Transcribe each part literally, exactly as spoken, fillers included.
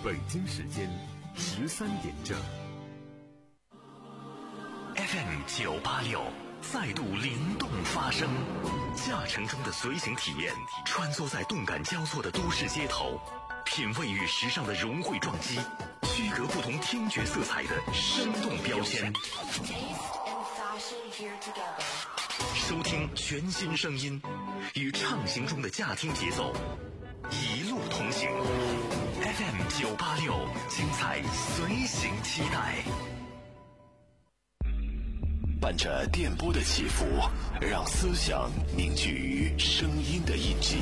北京时间十三点整。 F M 九八六再度灵动发声，驾乘中的随行体验，穿梭在动感交错的都市街头，品味与时尚的融汇撞击，区隔不同听觉色彩的生动标签。收听全新声音，与畅行中的驾听节奏，一路同行。F M 九八六，精彩随行期待。 伴着电波的起伏，让思想凝聚于声音的印记，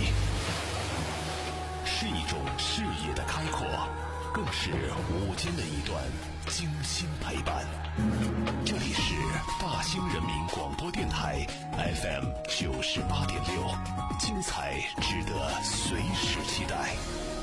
是一种视野的开阔，更是午间的一段精心陪伴。这里是大兴人民广播电台 F M 九十八点六，精彩值得随时期待。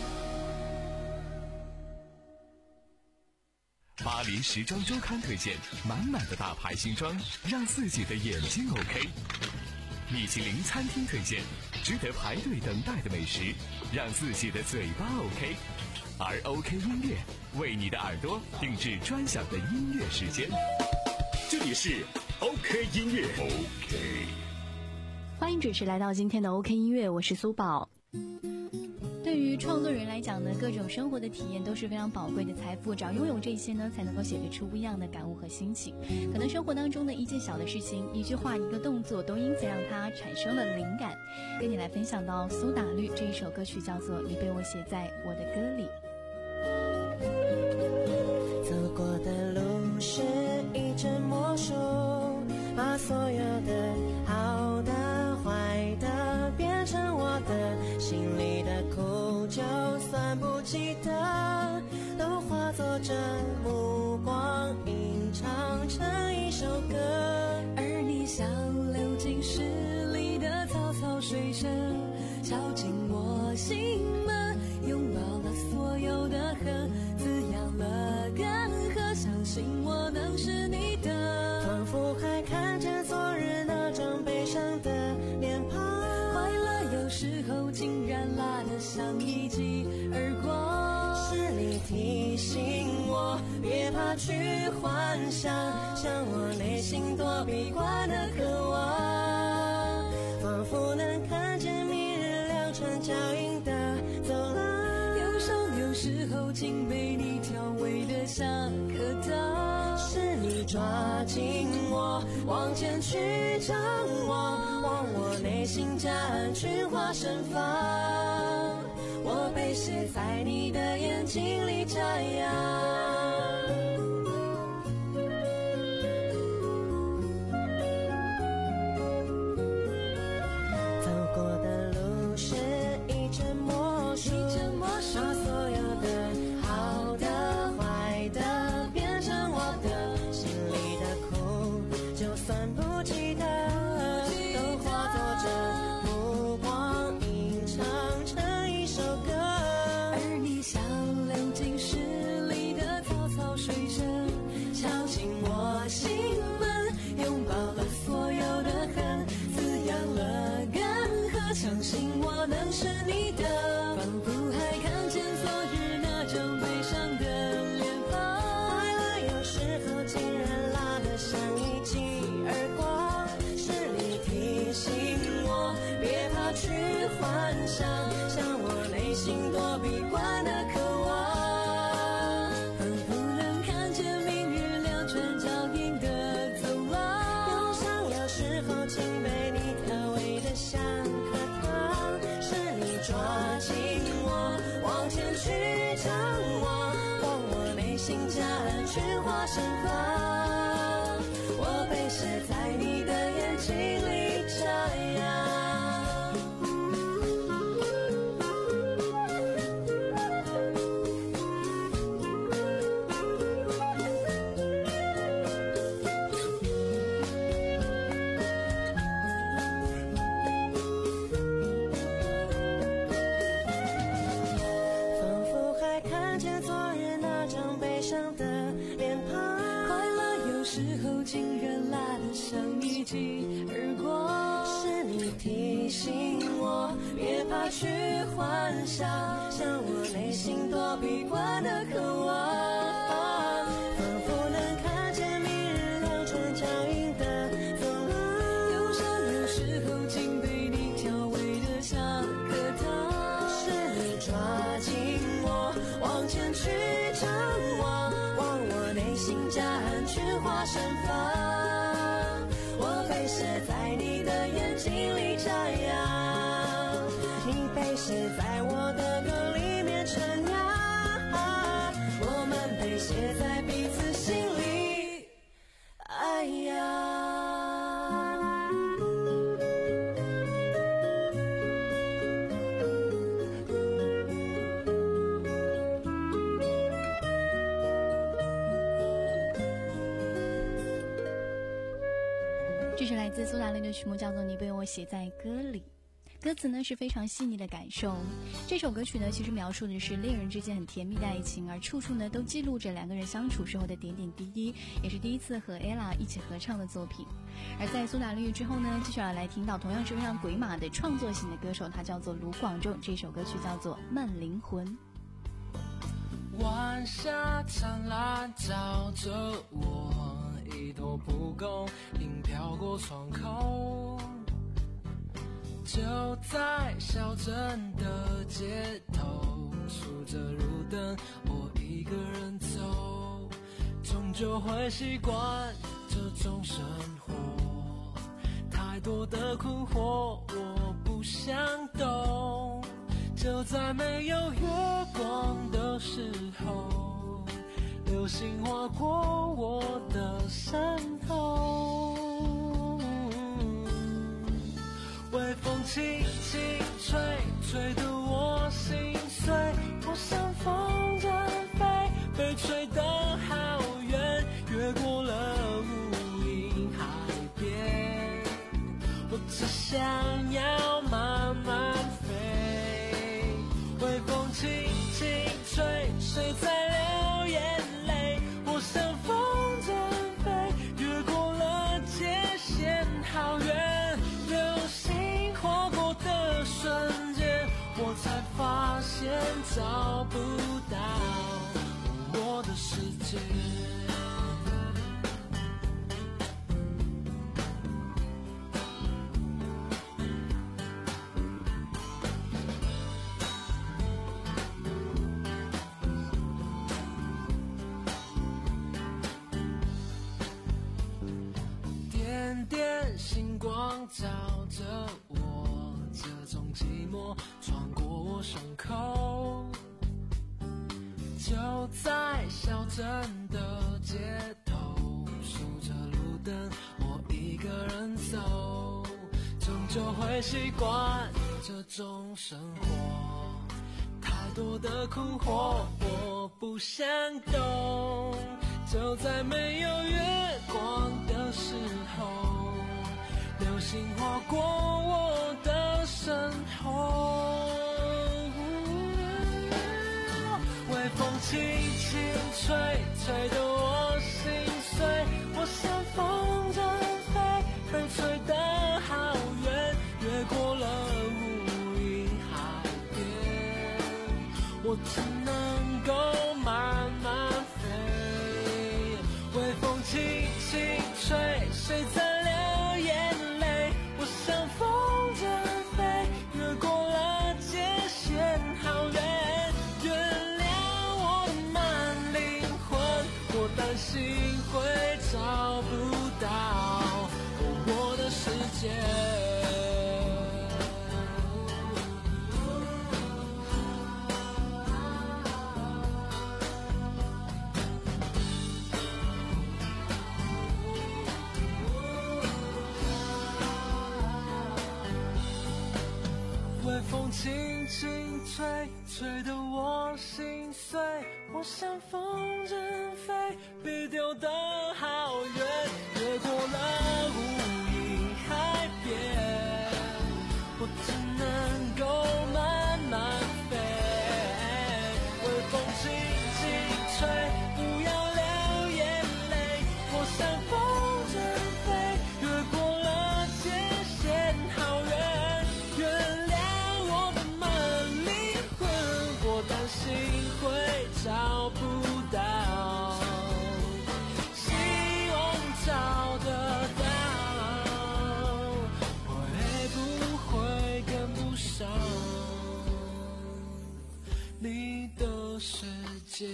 巴黎时装周刊推荐满满的大牌新装，让自己的眼睛 OK。米其林餐厅推荐值得排队等待的美食，让自己的嘴巴 OK。而 OK 音乐为你的耳朵定制专享的音乐时间，这里是 OK 音乐。 OK， 欢迎准时来到今天的 OK 音乐，我是苏宝。对于创作人来讲呢，各种生活的体验都是非常宝贵的财富，只要拥有这些呢，才能够写得出不一样的感悟和心情。可能生活当中的一件小的事情，一句话，一个动作，都因此让它产生了灵感。跟你来分享到苏打绿这一首歌曲，叫做《你被我写在我的歌里》。 走过的路是一阵魔术，把所有的好的坏的变成我的，心里的苦就算不记得，都化作这目光吟唱成一首歌。 而你像流进诗里的草草水声，敲进我心门，拥抱了所有的恨，滋养了干涸，相信我能是你的。 仿佛还看见昨日那张悲伤的脸庞， 快乐有时候竟然辣得像一记耳光。 是你提醒我别怕去幻想，像我内心躲避惯的渴望，仿佛能看见明日两串脚印的走廊， 忧伤有时候竟被你调味得像颗糖。 是你抓紧我往前去张望，望我内心夹岸群花盛放，我被写在你的眼睛里眨样。走过的路是一阵魔术，把所有的好的坏的变成我的，心里的苦就算不记得，都化作这目光吟唱成一首歌。 而你像流进诗里的草草水声，敲进我心门，拥抱了所有的恨，滋养了干涸，相信我能是你的。仿佛还看见昨日那张悲伤的脸庞， 快乐有时候竟然辣得像一记耳光。是你提醒我别怕去幻想，像我内心躲避惯的渴望， 仿佛能看见明日两串脚印的走廊。 忧伤有时候竟被你调味得像颗糖，是你抓紧我往前去张望，望我内心夹岸群花盛放，我被写在你的眼睛里眨样。仿佛还看见昨日那张悲伤的脸庞， 快乐有时候竟然辣得像一记耳光。 是你提醒我别怕去幻想，像我内心多逼惯的渴望，仿佛能看见明日两串脚印的走廊，忧伤有时候竟被你调味的像颗糖，是你抓紧我往前去张望，往我内心夹岸去花盛放，我被写在你的眼睛里眨样，你被写在我的歌里面传扬，我们被写在彼此心里，哎呀。 这是来自苏打绿的曲目，叫做《你被我写在歌里》。歌词呢是非常细腻的感受。这首歌曲呢其实描述的是恋人之间很甜蜜的爱情，而处处呢都记录着两个人相处时候的点点滴滴，也是第一次和 Ella 一起合唱的作品。而在苏打绿之后呢，接下来来听到同样是非常鬼马的创作型的歌手，他叫做卢广仲，这首歌曲叫做《慢灵魂》。 晚霞灿烂照着我，一朵蒲公英飘过窗口，就在小镇的街头，数着路灯，我一个人走，终究会习惯这种生活，太多的困惑我不想懂，就在没有月光的时候，流星划过我的身后，微风轻轻吹，吹得我心碎，我像风筝飞，被吹得好远，越过了无垠海边，我只想要慢慢飞，微风轻轻吹，谁在流眼泪，我像风筝飞，越过了界限好远，流星划过的瞬间，我才发现找不到我的世界。点点星光照着我，这种寂寞穿过我胸口，就在小镇的街头，数着路灯，我一个人走，终究会习惯这种生活，太多的困惑我不想懂，就在没有月光的时候，流星划过我的身后，微风轻轻吹，吹得我心碎，我像风筝飞，被吹得好远，越过了无垠海边，我只能够慢慢飞，微风轻轻吹，谁在流眼泪，我像风筝飞，越过了界限好远，原谅我的慢灵魂，我担心会找不到我的世界。微风轻轻吹，吹得我心碎，我像风筝飞，被丢得好远，越过了无垠海边，我只能够慢慢飞，微风轻轻吹，不要流眼泪，我像风筝飞，越过了界限好远，原谅我的慢灵魂，我担心会找不到，希望找得到，会不会跟不上你的世界？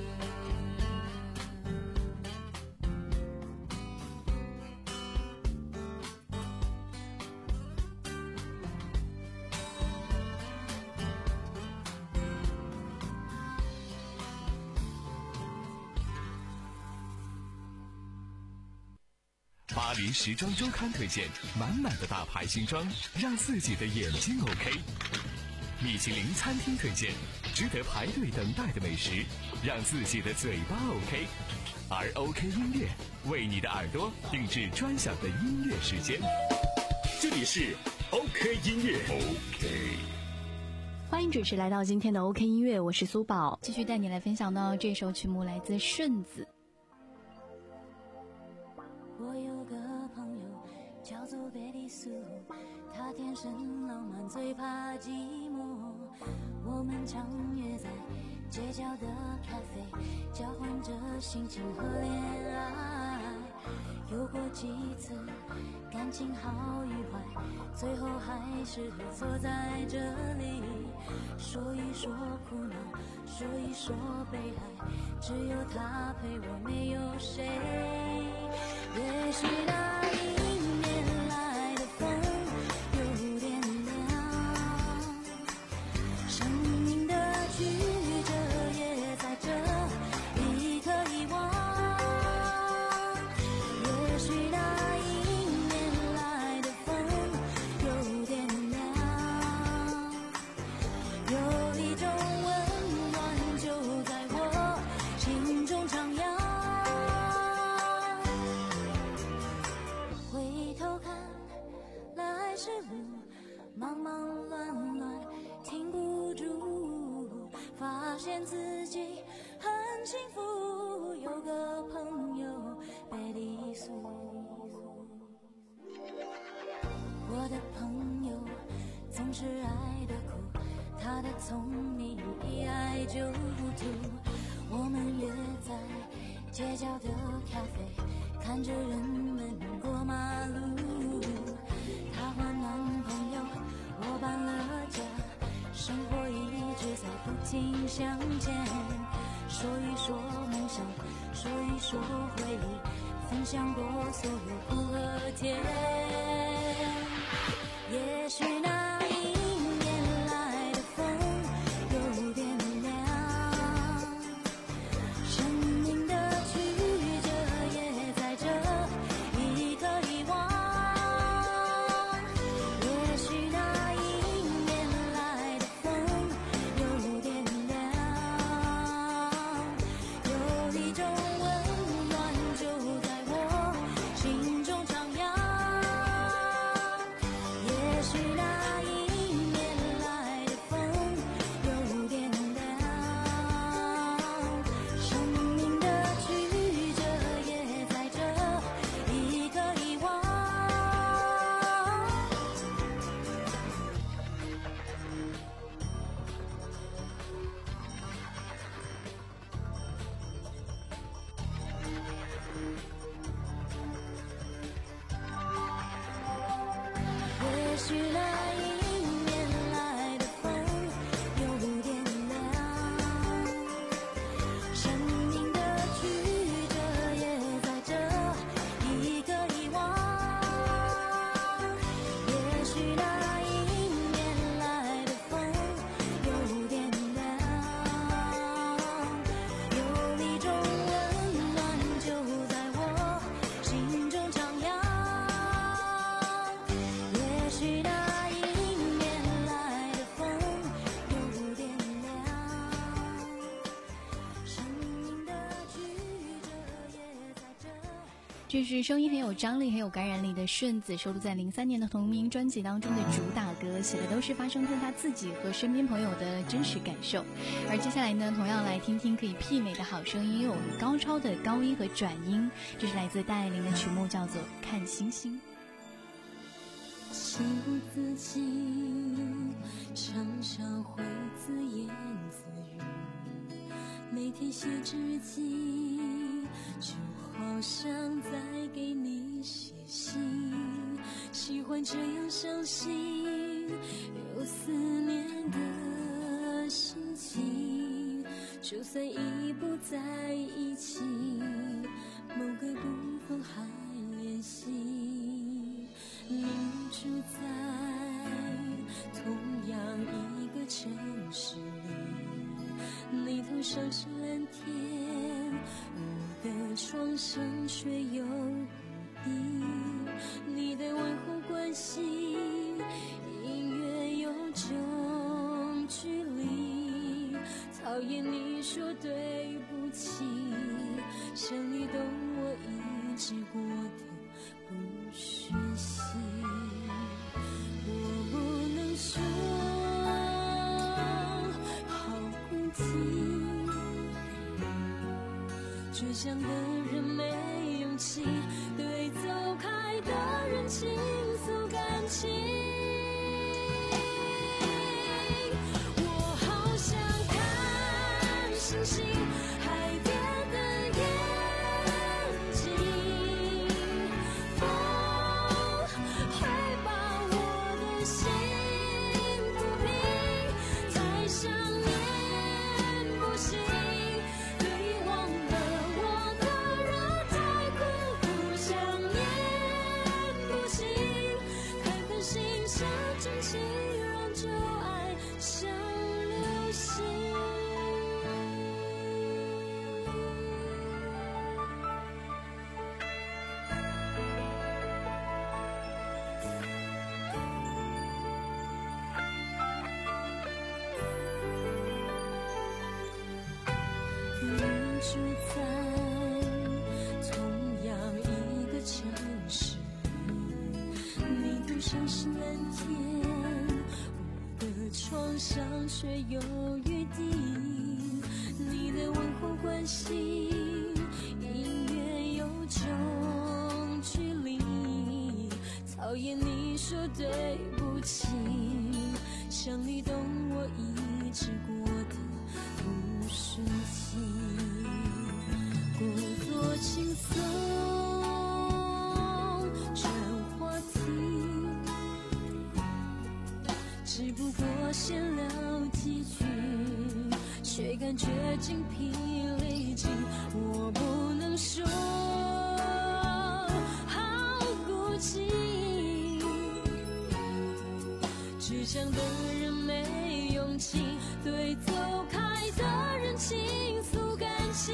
巴黎时装周刊推荐满满的大牌新装，让自己的眼睛 OK。米其林餐厅推荐值得排队等待的美食，让自己的嘴巴 OK。而 OK 音乐为你的耳朵定制专享的音乐时间。这里是 OK 音乐 OK。 欢迎准时来到今天的 OK 音乐，我是苏宝，继续带你来分享到这首曲目来自顺子。 我有个朋友叫做贝蒂苏，他天生浪漫，最怕寂寞。我们常约在街角的咖啡，交换着心情和恋爱。有过几次感情好与坏，最后还是会坐在这里，说一说苦恼，说一说悲哀，只有他陪我，没有谁。也许那迎面来的风有点凉，生命的曲折也在这一刻遗忘。也许那迎面来的风有点凉，有一种温暖就在我心中徜徉。忙忙乱乱停不住，发现自己很幸福，有个朋友贝蒂苏。我的朋友总是爱得苦，他的聪明一爱就糊涂。我们约在街角的咖啡，看着人们过马路。她换男朋友，我搬了家，生活一直在不停向前。说一说梦想，说一说回忆，分享过所有苦和甜。也许那迎面来的风有点凉，生命的曲折也在这一刻遗忘。也许那迎面来的风有点凉，有一种温暖就在我心中徜徉。也许那迎面来的风有点凉，生命的曲折也在这一刻遗忘。也许那迎面来的风有点凉，生命的曲折也在这一刻遗忘。也许那迎面来的风有点凉，有一种温暖就在我心中徜徉。也许那迎面来的风有点凉，生命的曲折也在这。 这是声音很有张力很有感染力的顺子，收录在零三年的同名专辑当中的主打歌，写的都是发生在他自己和身边朋友的真实感受。而接下来呢，同样来听听可以媲美的好声音，又有高超的高音和转音，这是来自戴爱玲的曲目，叫做《看星星》。 情不自禁，常常会自言自语， 每天写着日记，就好像在给你写信。喜欢这样相信有思念的心情，就算已不在一起，某个部分还联系。你住在同样一个城市里，你头上是蓝天，我的床上却有雨滴。你的问候关心，隐约有种距离。讨厌你说对不起，想你懂我一直过的不学习。我不能说好孤寂，倔强的人没勇气对走开的人倾诉感情。我好想看星星，海边的眼睛，风会把我的心抚平，再想念不行，对忘了我的人太苦苦想念不行，看看星下真情，让旧爱像流星。你住在同样一个城市里，你头上是蓝天，我的床上却有雨滴。你的问候关心，隐约有种距离。讨厌你说对不起，想你懂我一直过的不顺心。故作轻松转话题，只不过闲聊几句，却感觉精疲力尽。我不能说好孤寂，倔强的人没勇气对走开的人倾诉感情。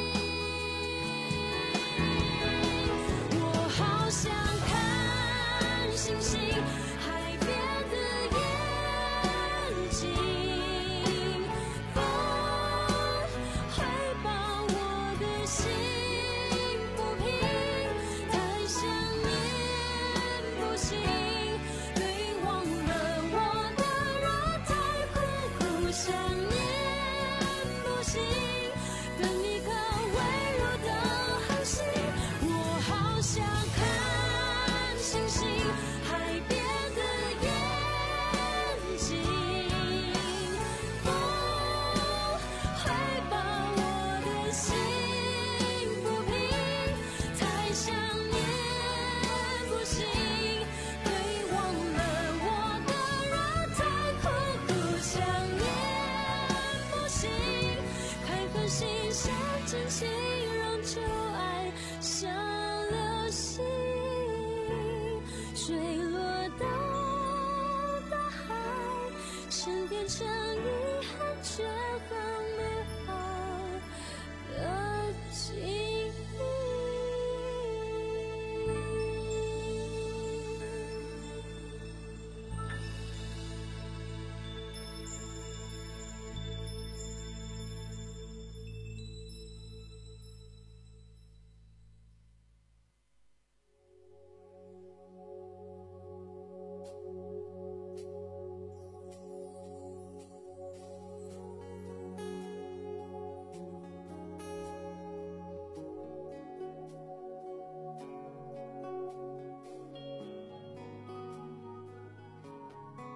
我好想看星星，海边的眼睛，风会把我的心抚平，太想念不行，对忘了我的人太苦苦想念不行，等一颗微弱的恒星。我好想看星星，海边的眼睛，风会把我的心抚平，太想念不行，对忘了我的人太苦苦想念不行，看看星下真情，让旧爱像流星坠落到大海，沉淀成遗憾却很美好的记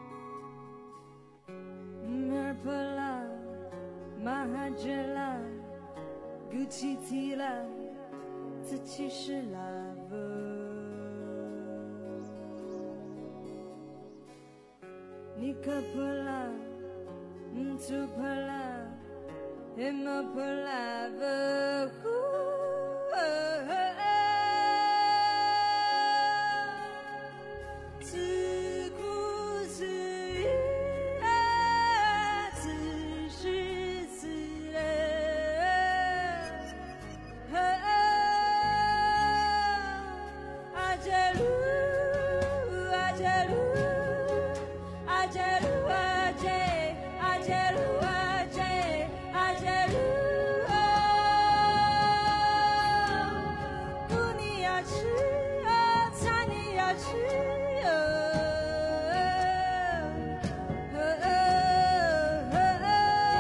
忆。Merpala Mahajala 鼓起气来，这其实 love。你可破了，唔出破了，也没破了，自顾自语，自是自然。阿杰鲁，阿杰鲁。Ajalu aje, ajalu aje, ajalu oh， 姑你要吃哦，菜你要吃哦，哦哦哦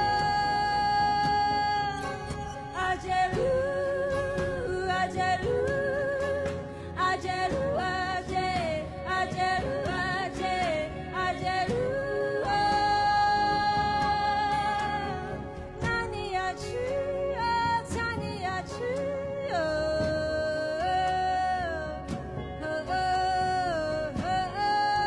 哦，ajalu ajalu ajalu aje, ajalu aje。阿杰鲁哦，那你要吃哦，菜你要吃哦，哦哦哦哦。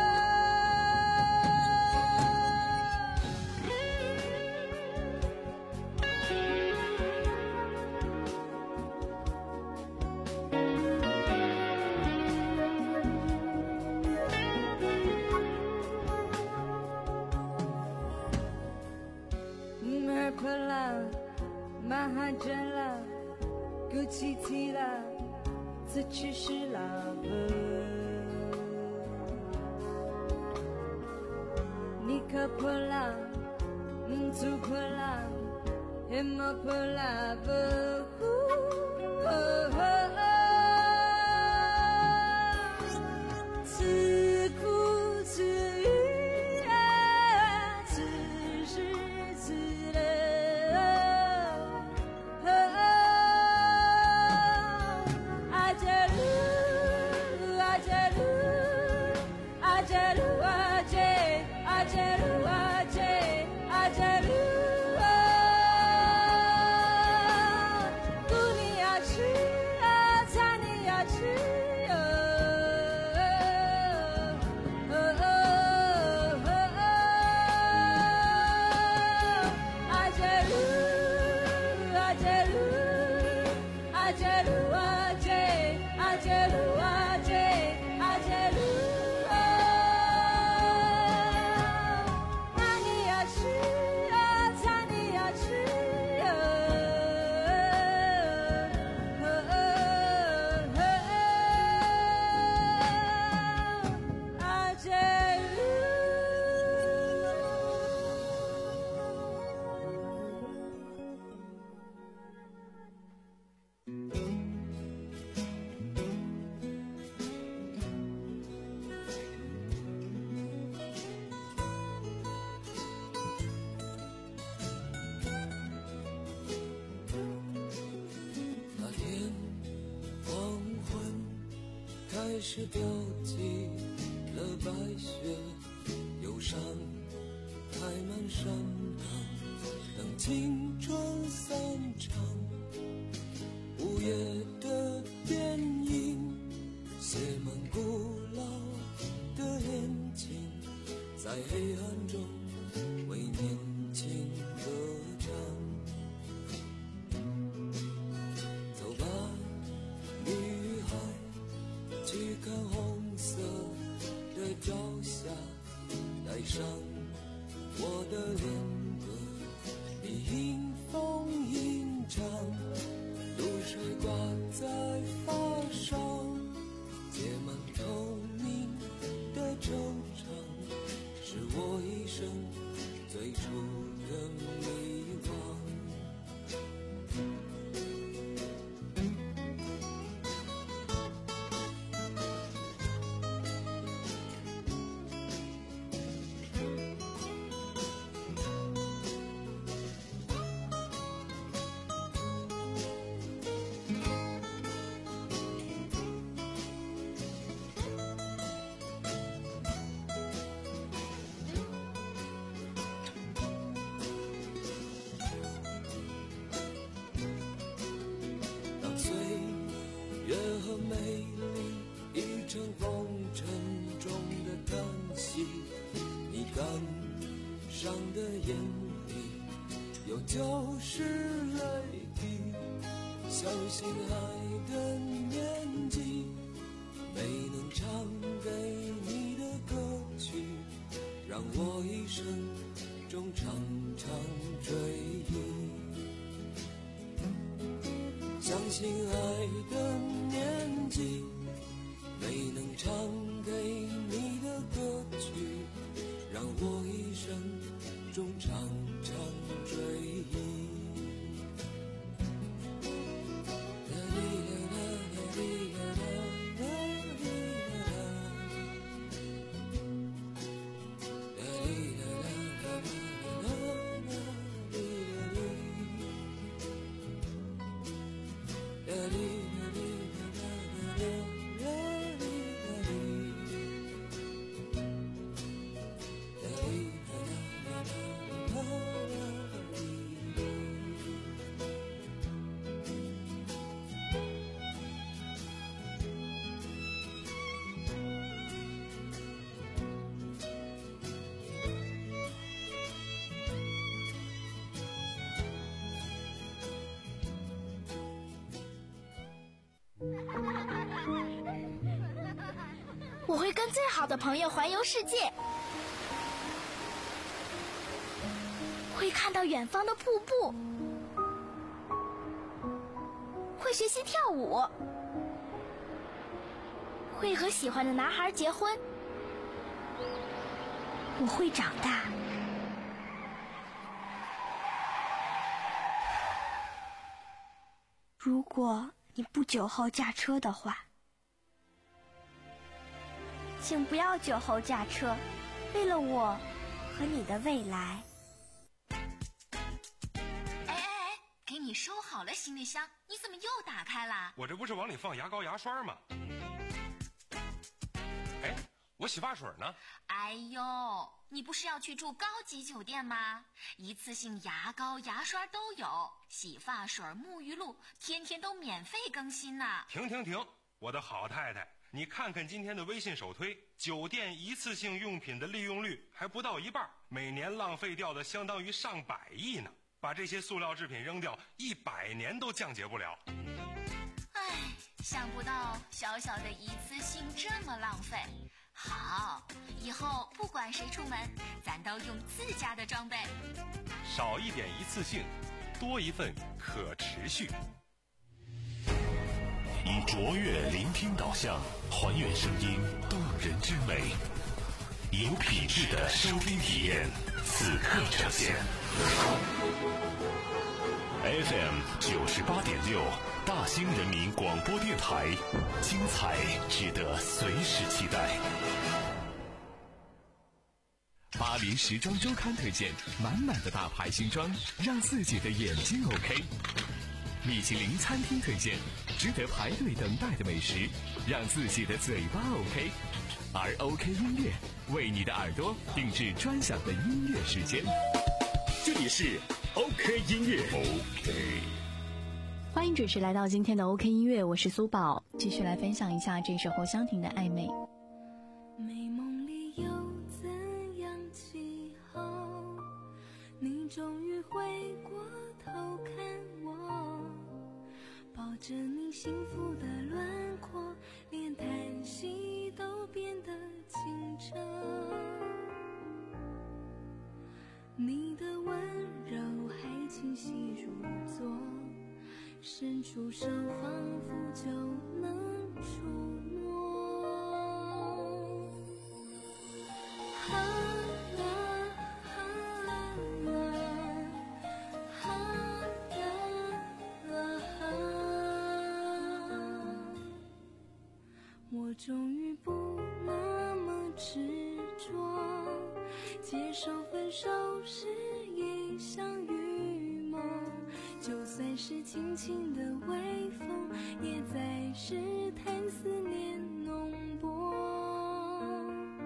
破了，马哈真了，鼓起气了，这其实 love。你可破了，唔出破了，也没破了，不。自顾自语，自是自然。阿杰鲁，阿杰鲁，阿杰鲁阿杰，阿杰鲁阿杰，阿杰鲁哦，姑你要吃哦，菜你要吃哦，哦哦哦哦，阿杰鲁，阿杰鲁。阿杰鲁阿杰，阿杰鲁阿杰，阿杰鲁哦，那你要吃哦，菜你要吃哦，哦哦哦，阿杰鲁。 那天黄昏开始飘起了白雪，忧伤开满山岗，等青春散场。午夜的电影写满古老的眼睛，在黑暗中为年轻歌唱。走吧，女孩，去看红色的朝霞，带上我的恋歌，你迎风吟唱。 成风尘中的叹息，你感伤的眼里有旧时泪滴，相信爱的年纪，没能唱给你的歌曲，让我一生中常常追忆。相信爱的年纪，没能唱给你的歌曲，让我一生中常常追忆。 我会跟最好的朋友环游世界，会看到远方的瀑布，会学习跳舞，会和喜欢的男孩结婚。我会长大。如果你不酒后驾车的话，请不要酒后驾车，为了我和你的未来。 哎哎哎，给你收好了行李箱，你怎么又打开了？ 我这不是往里放牙膏牙刷吗？哎，我洗发水呢？ 哎呦，你不是要去住高级酒店吗？一次性牙膏牙刷都有，洗发水沐浴露天天都免费更新呢。 停停停，我的好太太，你看看今天的微信首推，酒店一次性用品的利用率还不到一半，每年浪费掉的相当于上百亿呢。把这些塑料制品扔掉，一百年都降解不了。 唉，想不到小小的一次性这么浪费。好，以后不管谁出门，咱都用自家的装备。 少一点一次性，多一份可持续。 以卓越聆听导向，还原声音动人之美，有品质的收听体验，此刻呈现。F M 九十八点六，大兴人民广播电台，精彩值得随时期待。 巴黎时装周刊推荐满满的大牌新装，让自己的眼睛 OK。米其林餐厅推荐值得排队等待的美食，让自己的嘴巴 OK。而 OK 音乐为你的耳朵定制专享的音乐时间。这里是 OK 音乐 OK。 欢迎准时来到今天的 OK 音乐，我是苏宝，继续来分享一下这首侯湘婷的暧昧。 美梦里有怎样记号？你终于回过头看我，抱着你幸福的轮廓，连叹息都变得清澈。你的温柔还清晰如昨，伸出手仿佛就能触摸。啊啊啊啊啊啊啊！我终于不那么执着，接受分手是一场雨梦，就算是轻轻的微风，也在试探思念浓薄。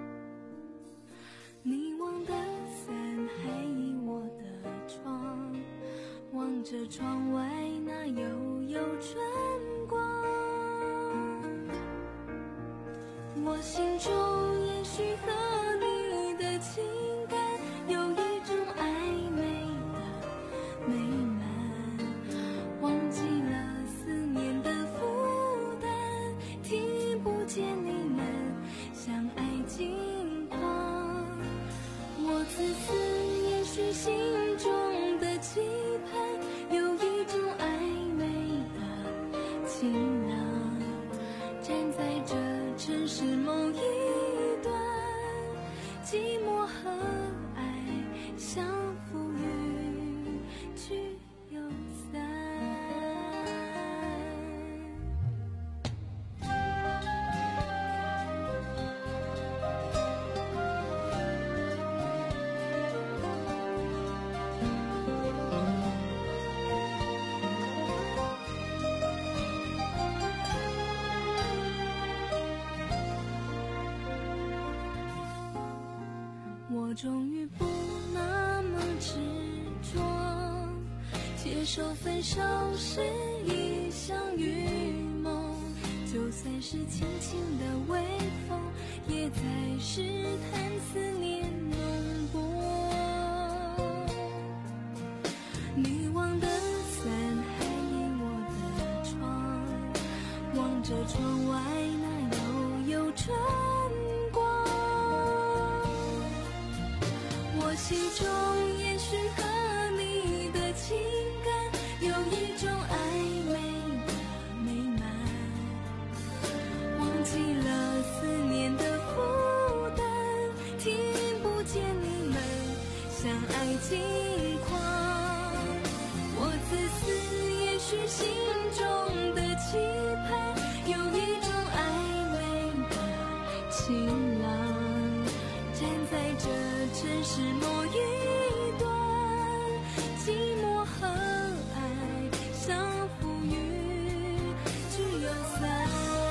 你忘的伞还倚我的窗，望着窗外那悠悠春光。 我心中也许和你的情感有一种暧昧的美满，忘记了思念的负担，听不见你们相爱近况。我自私，也许心中的期盼有一种暧昧的晴朗，站在这城市某一端，寂寞和爱相扶与聚又散。我终于不那么执着，接受分手是一场预谋，就算是轻轻的微风，也在试探思念浓薄。你忘的伞还倚我的窗，望着窗外那悠悠春光。我心中也许和你的情感有一种暧昧的美满，忘记了思念的负担，听不见你们相爱近况。我自私，也许心中的期盼有一种暧昧的晴朗，站在这城市某一端，寂寞和爱相扶与聚又散。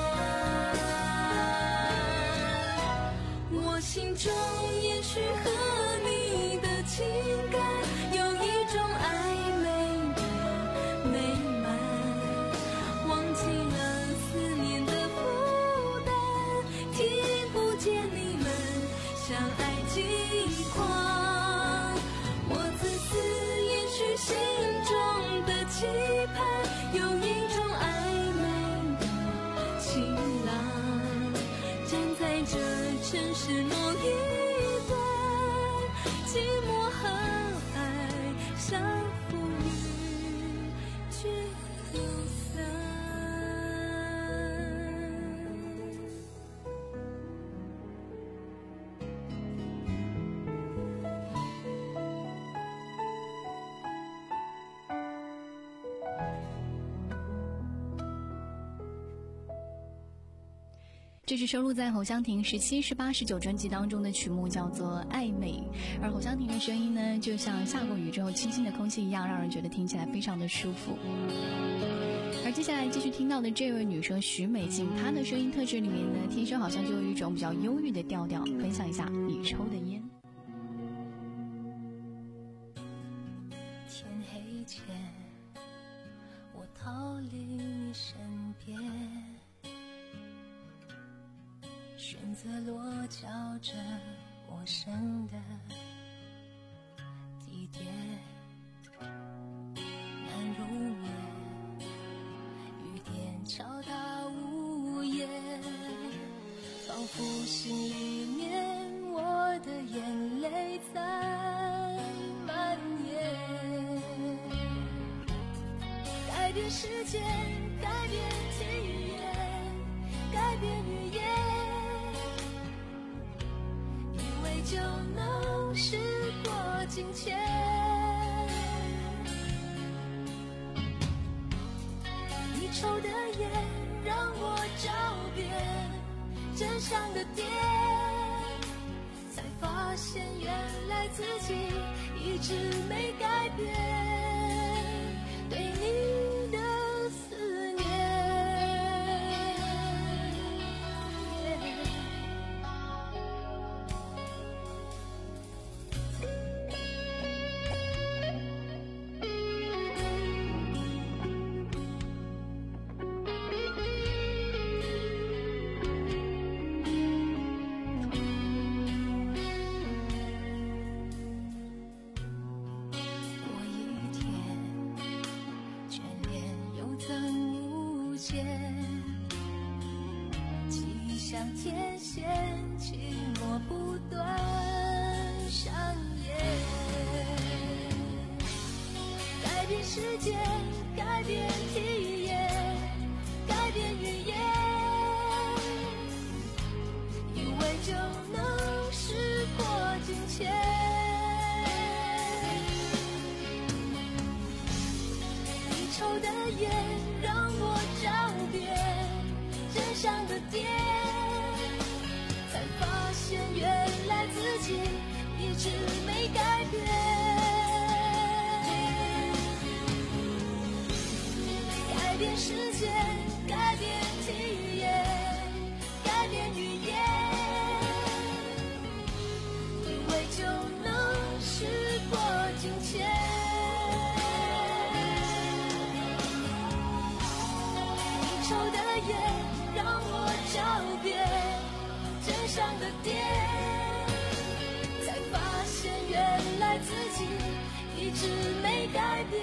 我心中也许和你的情感有一种暧昧的美满，忘记了思念的负担，听不见你们相爱近况。我自私，也许心中的期盼有一种暧昧的晴朗，站在这城市某一端，寂寞和爱相扶与聚又散。 这是收录在侯湘婷十七、十八、十九专辑当中的曲目，叫做《暧昧》。而侯湘婷的声音呢，就像下过雨之后清新的空气一样，让人觉得听起来非常的舒服。而接下来继续听到的这位女生许美静，她的声音特质里面呢，天生好像就有一种比较忧郁的调调。分享一下你抽的烟。 天黑前，我逃离你身边，选择落脚这陌生的地点，难入眠，雨点敲打屋檐，仿佛心里面我的眼泪在蔓延，改变世界，改变体验，改变语言，以为就能时过境迁。你抽的烟让我找遍真相的点，才发现原来自己一直没改变对你的思念。 界，记忆像天线，紧握不断上演。改变世界，改变体验，改变语言，以为就能时过境迁。你抽的烟让我找遍真相的点，才发现原来自己一直没改变。改变世界，改变体验，改变语言，以为就能时过境迁。你抽的烟让我找遍真相的点，才发现原来自己一直没改变。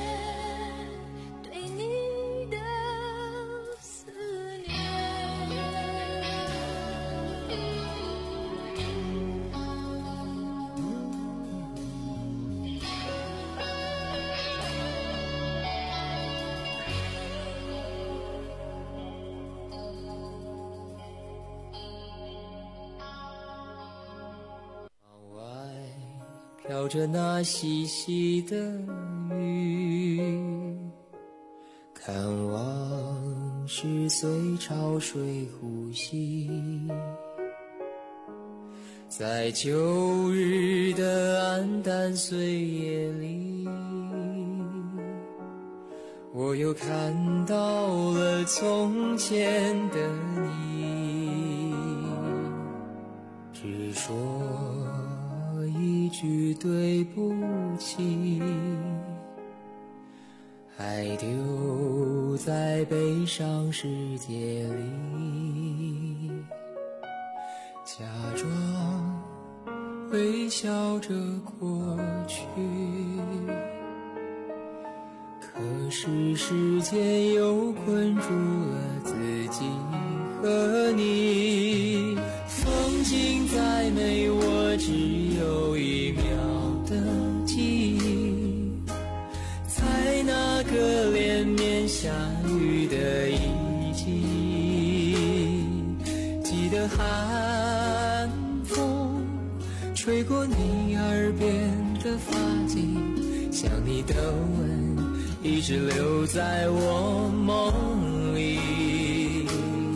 飘着那细细的雨，看往事随潮水呼吸，在旧日的黯淡岁月里，我又看到了从前的你，只说一句对不起，还丢在悲伤世界里，假装微笑着过去，可是时间又困住了自己和你。风景再美，我只有一秒的记忆，在那个连绵下雨的雨季，记得寒风吹过你耳边的发髻，想你的吻一直留在我梦里，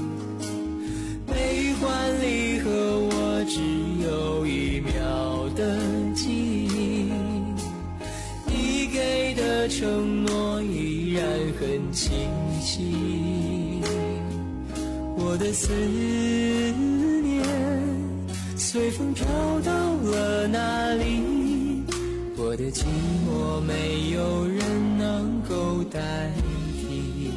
悲欢离合我只有一秒的记忆，你给的承诺依然很清晰，我的思念随风飘到了哪里，我的寂寞没有人能够代替。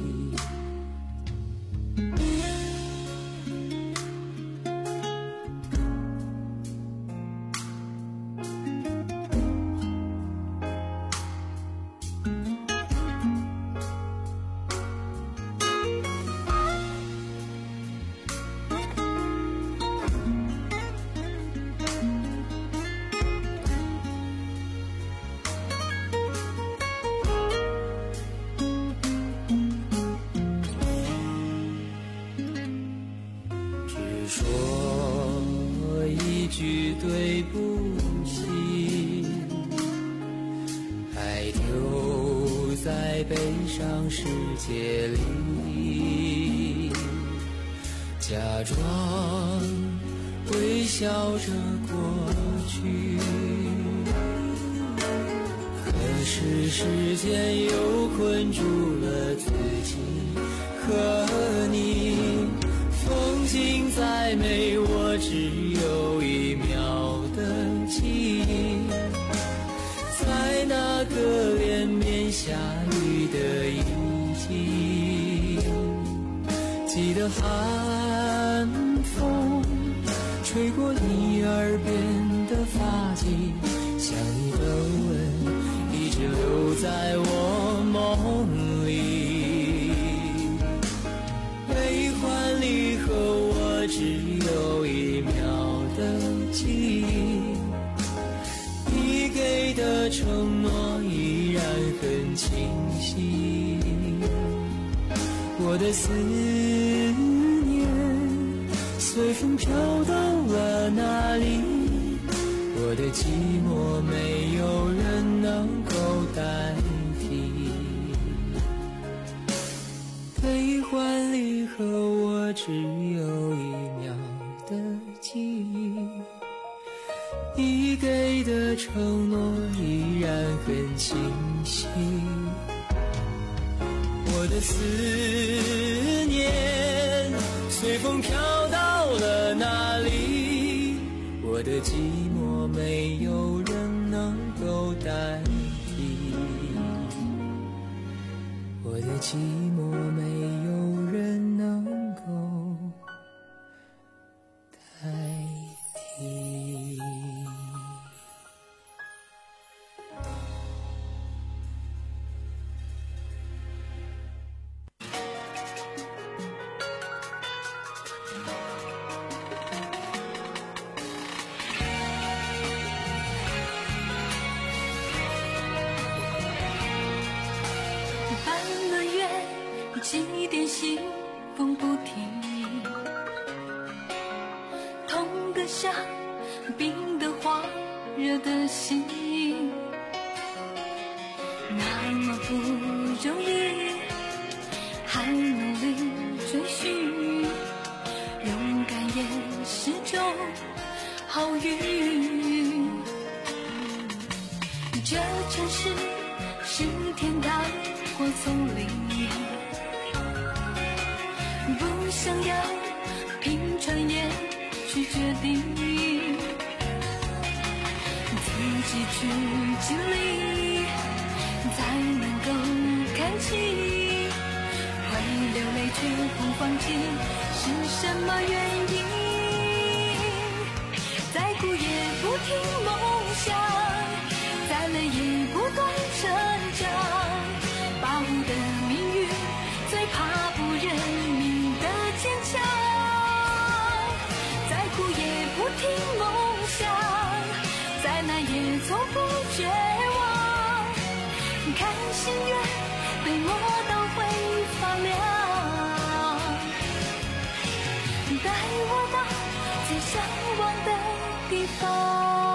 对不起，还丢在悲伤世界里，假装微笑着过去，可是时间又困住了自己和你。风景再美，我只有一秒的记忆，在那个连绵下雨的雨季，记得寒风吹过你耳边的发髻，像你的吻一直留在我梦里， 很清晰。我的思念随风飘到了哪里？我的寂寞没有人能够代替。悲欢离合，我只有一秒的记忆。你给的承诺依然很清晰。我的思念随风飘到了哪里？我的寂寞没有人能够代替。我的寂寞没有人能够代替。 几点西风不停，痛的伤，冰的慌，热的心，那么不容易，还努力追寻，勇敢也是种好运。这城市是天堂或丛林，不想要凭传言去决定，自己去经历才能够看清，会流泪却不放弃是什么原因？再苦也不停梦想，再累也不断成长，把握的命运最怕不认命的坚强，再苦也不停梦想，再难也从不绝望，看心愿被磨到会发亮，带我到最向往的地方。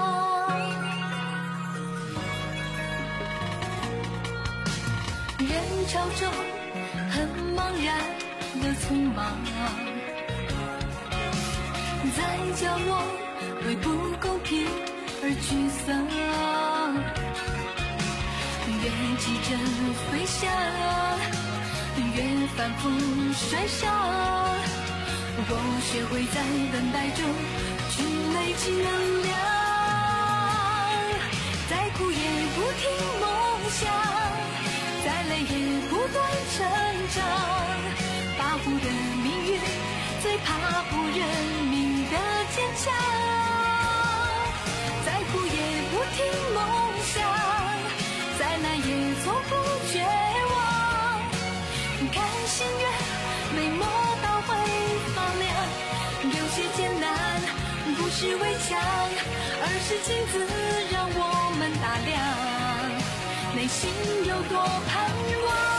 人潮中很茫然的匆忙，在角落为不公平而沮丧，越急着飞翔，越反复摔伤，我学会在等待中去累积能量，再苦也不停梦想，再累也不断成长，把握的命运最怕不认命的坚强，再苦也不停梦想，再难也从不绝望，看心愿没磨到会发亮，有些艰难不是围墙，而是镜子让我们打量内心有多盼望，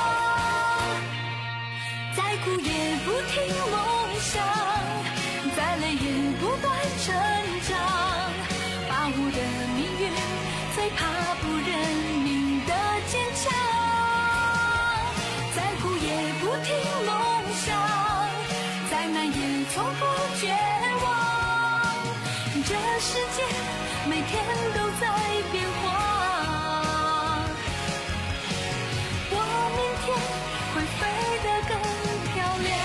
再苦也不停梦想，再累也不断成长，把握的命运最怕不认命的坚强，再苦也不停梦想，再难也从不绝望，这世界每天都在变化，会飞得更漂亮。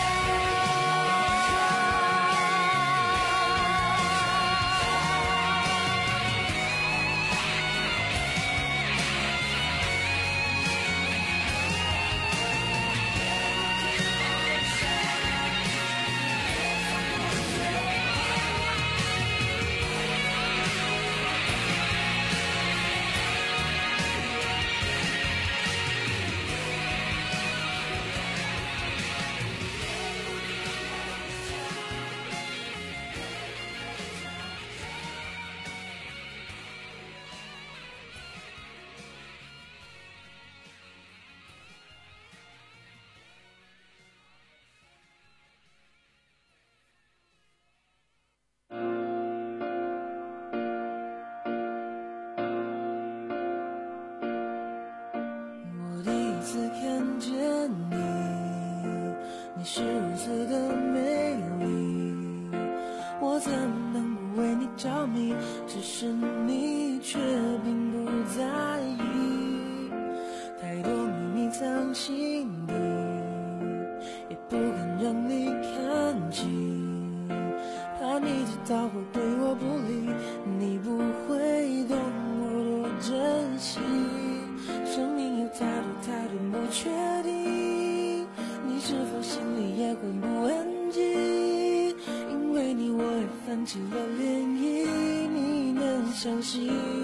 次看见你，你是如此的美丽，我怎能不为你着迷？只是你却并不在意，太多秘密藏心底，也不敢让你看清，怕你知道会对我不利，你不会懂我多珍惜。生命有太多太多不确定，你是否心里也会不安静？因为你我也泛起了涟漪，你能相信？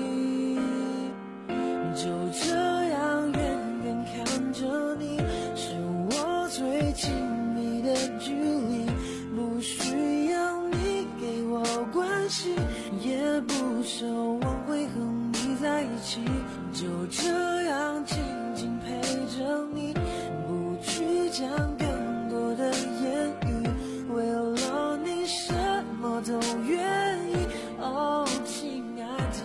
就这样远远看着你，是我最亲密的距离，不需要你给我关系，也不奢望会和你在一起，就这样静静陪着你，不去讲更多的言语，为了你什么都愿意，哦，亲爱的。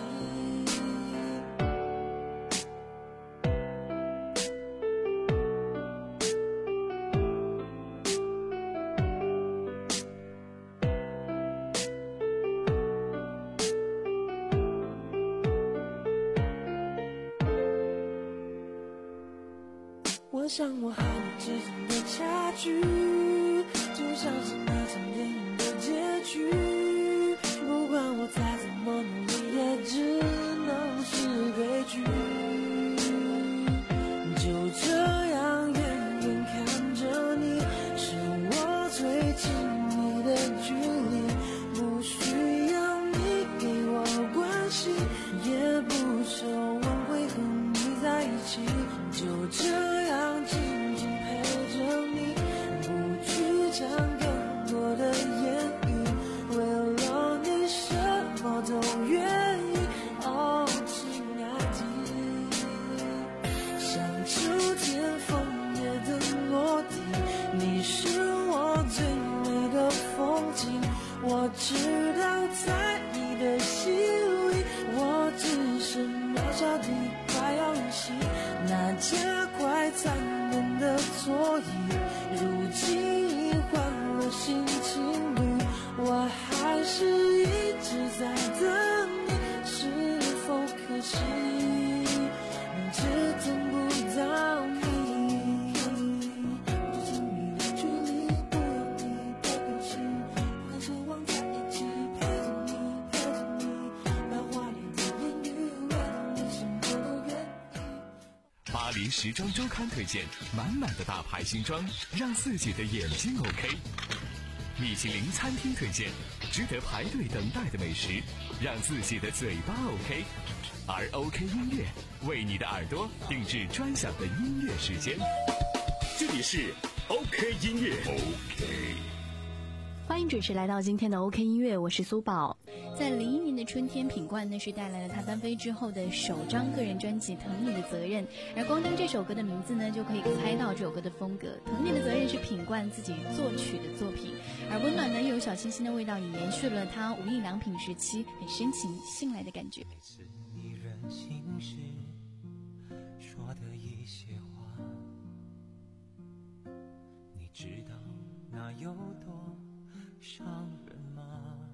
我想我和你之间的差距，就像是那场电影的结局，不管我再怎么努力，也只能是悲剧。就这样远远看着你，是我最亲密的距离，不需要你给我关系，也不奢望会和你在一起，就这样静静陪着你，不去讲更多的言语，为了你什么都愿意，哦，亲爱的。像秋天枫叶的落地，你是我最美的风景，我知道在你的心里，我只是渺小的快要窒息，那加快残忍的座椅，如今已换了新情侣，我还是一直在等你，是否可惜？只等不到你。最亲密的距离，不要你的表情，很奢望在一起，陪着你，陪着你，把华丽的言语，为了你什么都愿意。 巴黎时装周刊推荐满满的大牌新装，让自己的眼睛 OK。米其林餐厅推荐值得排队等待的美食，让自己的嘴巴 OK。而 OK 音乐为你的耳朵定制专享的音乐时间。 这里是 OK 音乐 OK。 欢迎准时来到今天的 OK 音乐，我是苏宝。在零一年的春天，品冠呢是带来了他单飞之后的首张个人专辑《疼你的责任》，而光听这首歌的名字呢，就可以猜到这首歌的风格。《疼你的责任》是品冠自己作曲的作品，而温暖呢又有小清新的味道，也延续了他无印良品时期很深情信赖的感觉。 你任性时说的一些话，你知道那有多伤人吗？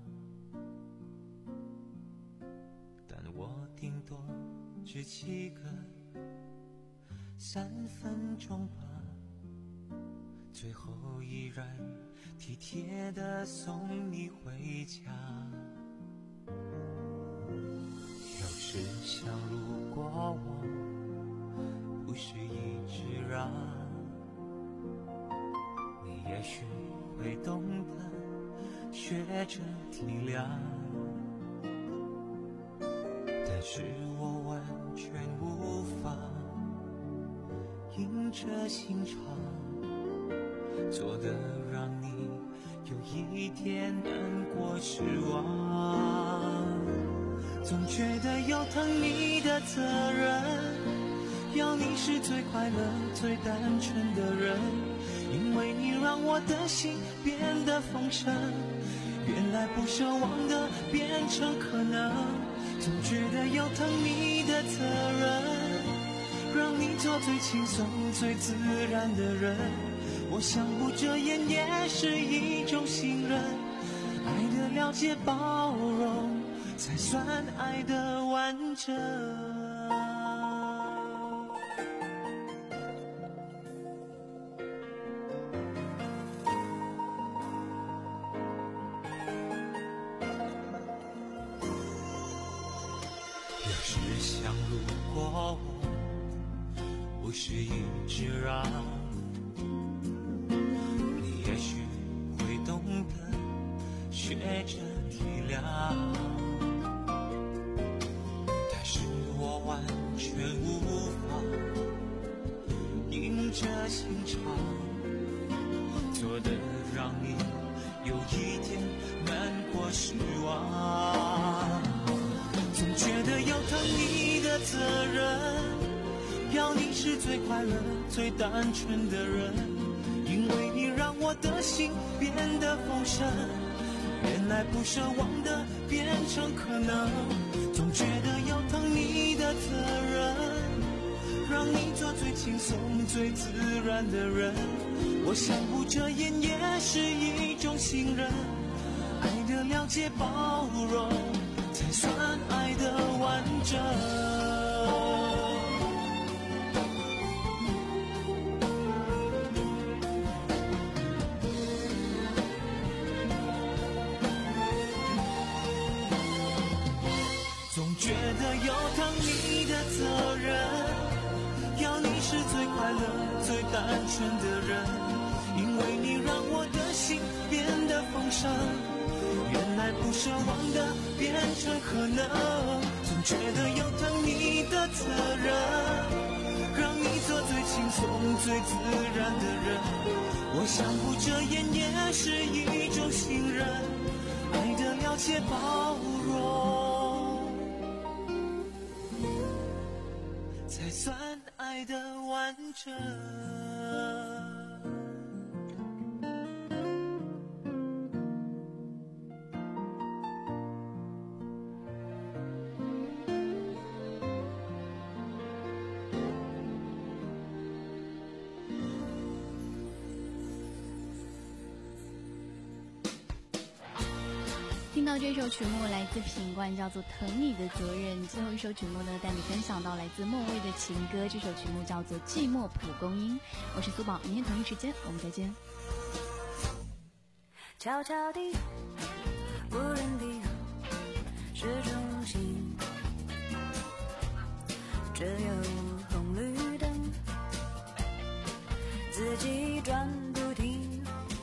但我顶多只记个三分钟吧，最后依然体贴地送你回家。有时想如果我不是一直让，你也许会懂得学着体谅，但是我完全无法硬着心肠，做得让你有一点难过失望。总觉得有疼你的责任，要你是最快乐最单纯的人，因为你让我的心变得丰盛，原来不奢望的变成可能。总觉得有疼你的责任， 让你做最轻松最自然的人。我想不遮掩也是一种信任，爱的了解包容才算爱的完整。有时想如果我不是一直让你，也许会懂得学着体谅，但是我完全无法硬着心肠，做的让你有一点难过失望。总觉得要疼你的责任，要你是最快乐最单纯的人，因为你让我的心变得丰盛，原来不奢望的变成可能。总觉得要疼你的责任，让你做最轻松最自然的人。我相不遮掩也是一种信任，爱的了解包容才算爱的完整。总觉得有疼你的责任，要你是最快乐最单纯的人，因为你让我的心变得丰盛，原来不奢望的变成可能。总觉得有疼你的责任，让你做最轻松最自然的人。我想不遮掩也是一种信任，爱的了解包容才算爱的完整。 听到这首曲目来自品冠，叫做《疼你的责任》。最后一首曲目呢，带你分享到来自莫蔚的情歌，这首曲目叫做《寂寞蒲公英》。我是苏宝，明天同一时间我们再见。 悄悄地，无人的市中心，只有红绿灯，自己转不停。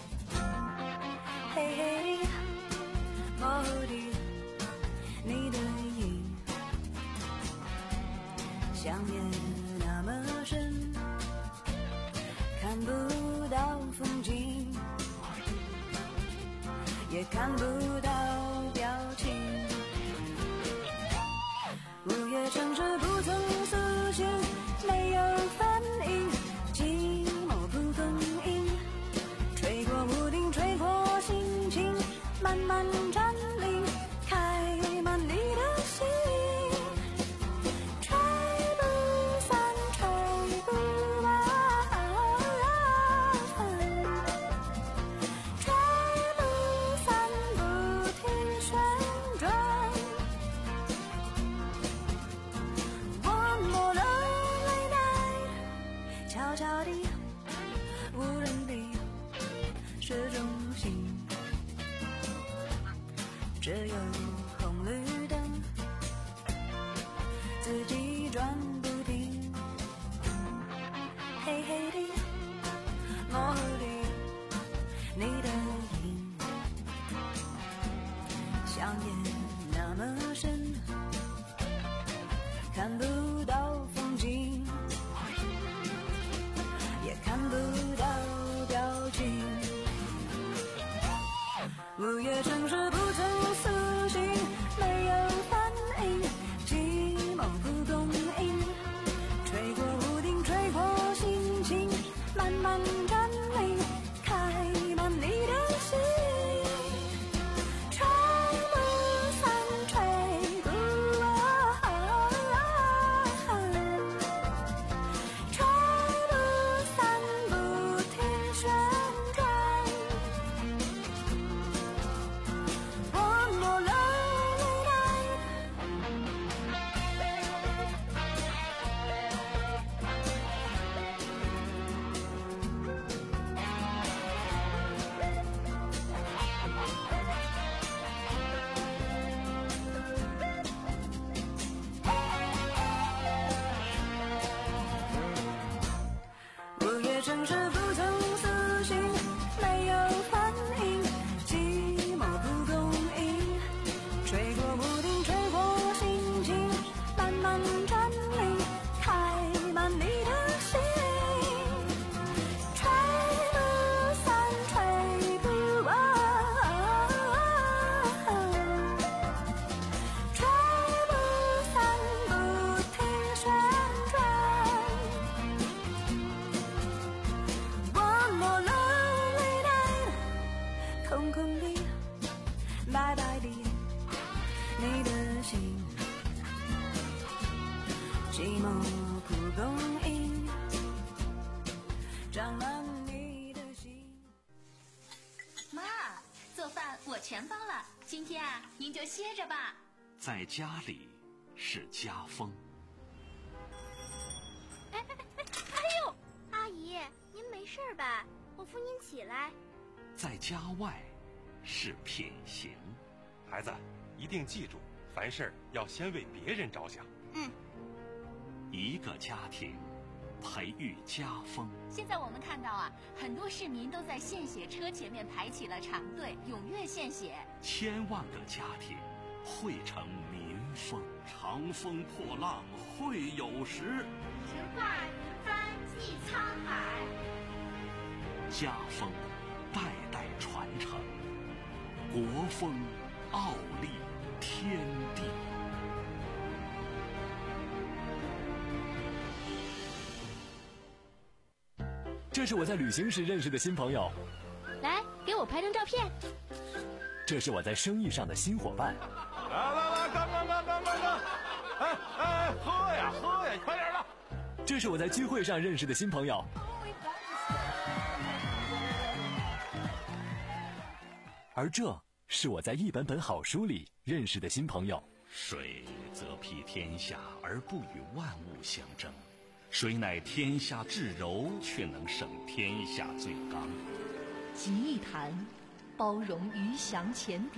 嘿嘿，模糊的你的影，想念那么深，看不到风景，也看不到表情。午夜城市不曾苏醒，没有反应，寂寞蒲公英，吹过屋顶，吹过心情，慢慢占领，开满你的心，吹不散，吹不完，吹不散，不停旋转。One more lonely night， 悄悄地，无人的市中心，只有红绿灯，自己转不停。黑黑的，模糊的你的影，想念那么深，看不到风景，也看不到表情。午夜城市不曾苏醒，没有反应，寂寞蒲公英，吹过屋顶，吹过心情，慢慢占领。 今天啊，您就歇着吧。 在家里是家风。 哎哎哎哎呦，阿姨，您没事吧？我扶您起来。 在家外是品行。 孩子，一定记住，凡事要先为别人着想。 嗯。 一个家庭培育家风。 现在我们看到啊，很多市民都在献血车前面排起了长队，踊跃献血。 千万个家庭汇成民风。长风破浪会有时， 直挂云帆济沧海。 家风代代传承，国风傲立天地。 这是我在旅行时认识的新朋友， 来给我拍张照片。 这是我在生意上的新伙伴。 来来来，干干干干干干！哎哎，喝呀喝呀，快点的！ 这是我在聚会上认识的新朋友。而这是我在一本本好书里认识的新朋友。 水则披天下而不与万物相争，水乃天下至柔，却能胜天下最刚。 集一坛，包容鱼翔浅底；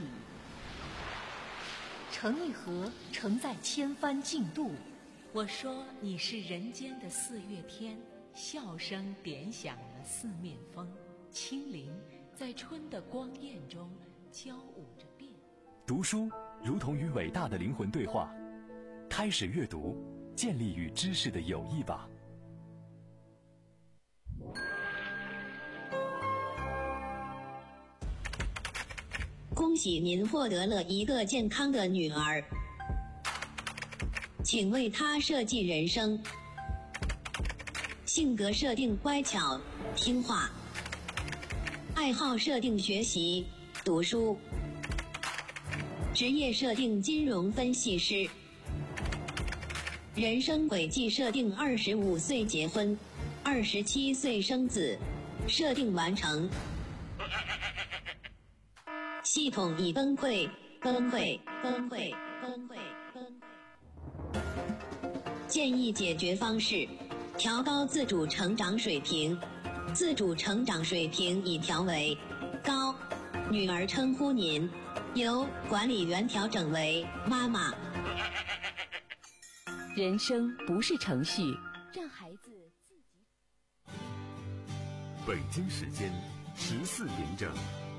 成一河，承载千帆竞渡。 我说你是人间的四月天，笑声点响了四面风，清灵在春的光艳中交舞着变。 读书如同与伟大的灵魂对话，开始阅读，建立与知识的友谊吧。 恭喜您获得了一个健康的女儿，请为她设计人生。性格设定乖巧听话，爱好设定学习读书，职业设定金融分析师，人生轨迹设定二十五岁结婚，二十七岁生子，设定完成。系统已崩溃，崩溃，崩溃，崩溃，崩溃。建议解决方式：调高自主成长水平。自主成长水平已调为高，女儿称呼您，由管理员调整为妈妈。 人生不是程序，让孩子自己。 北京时间十四点整。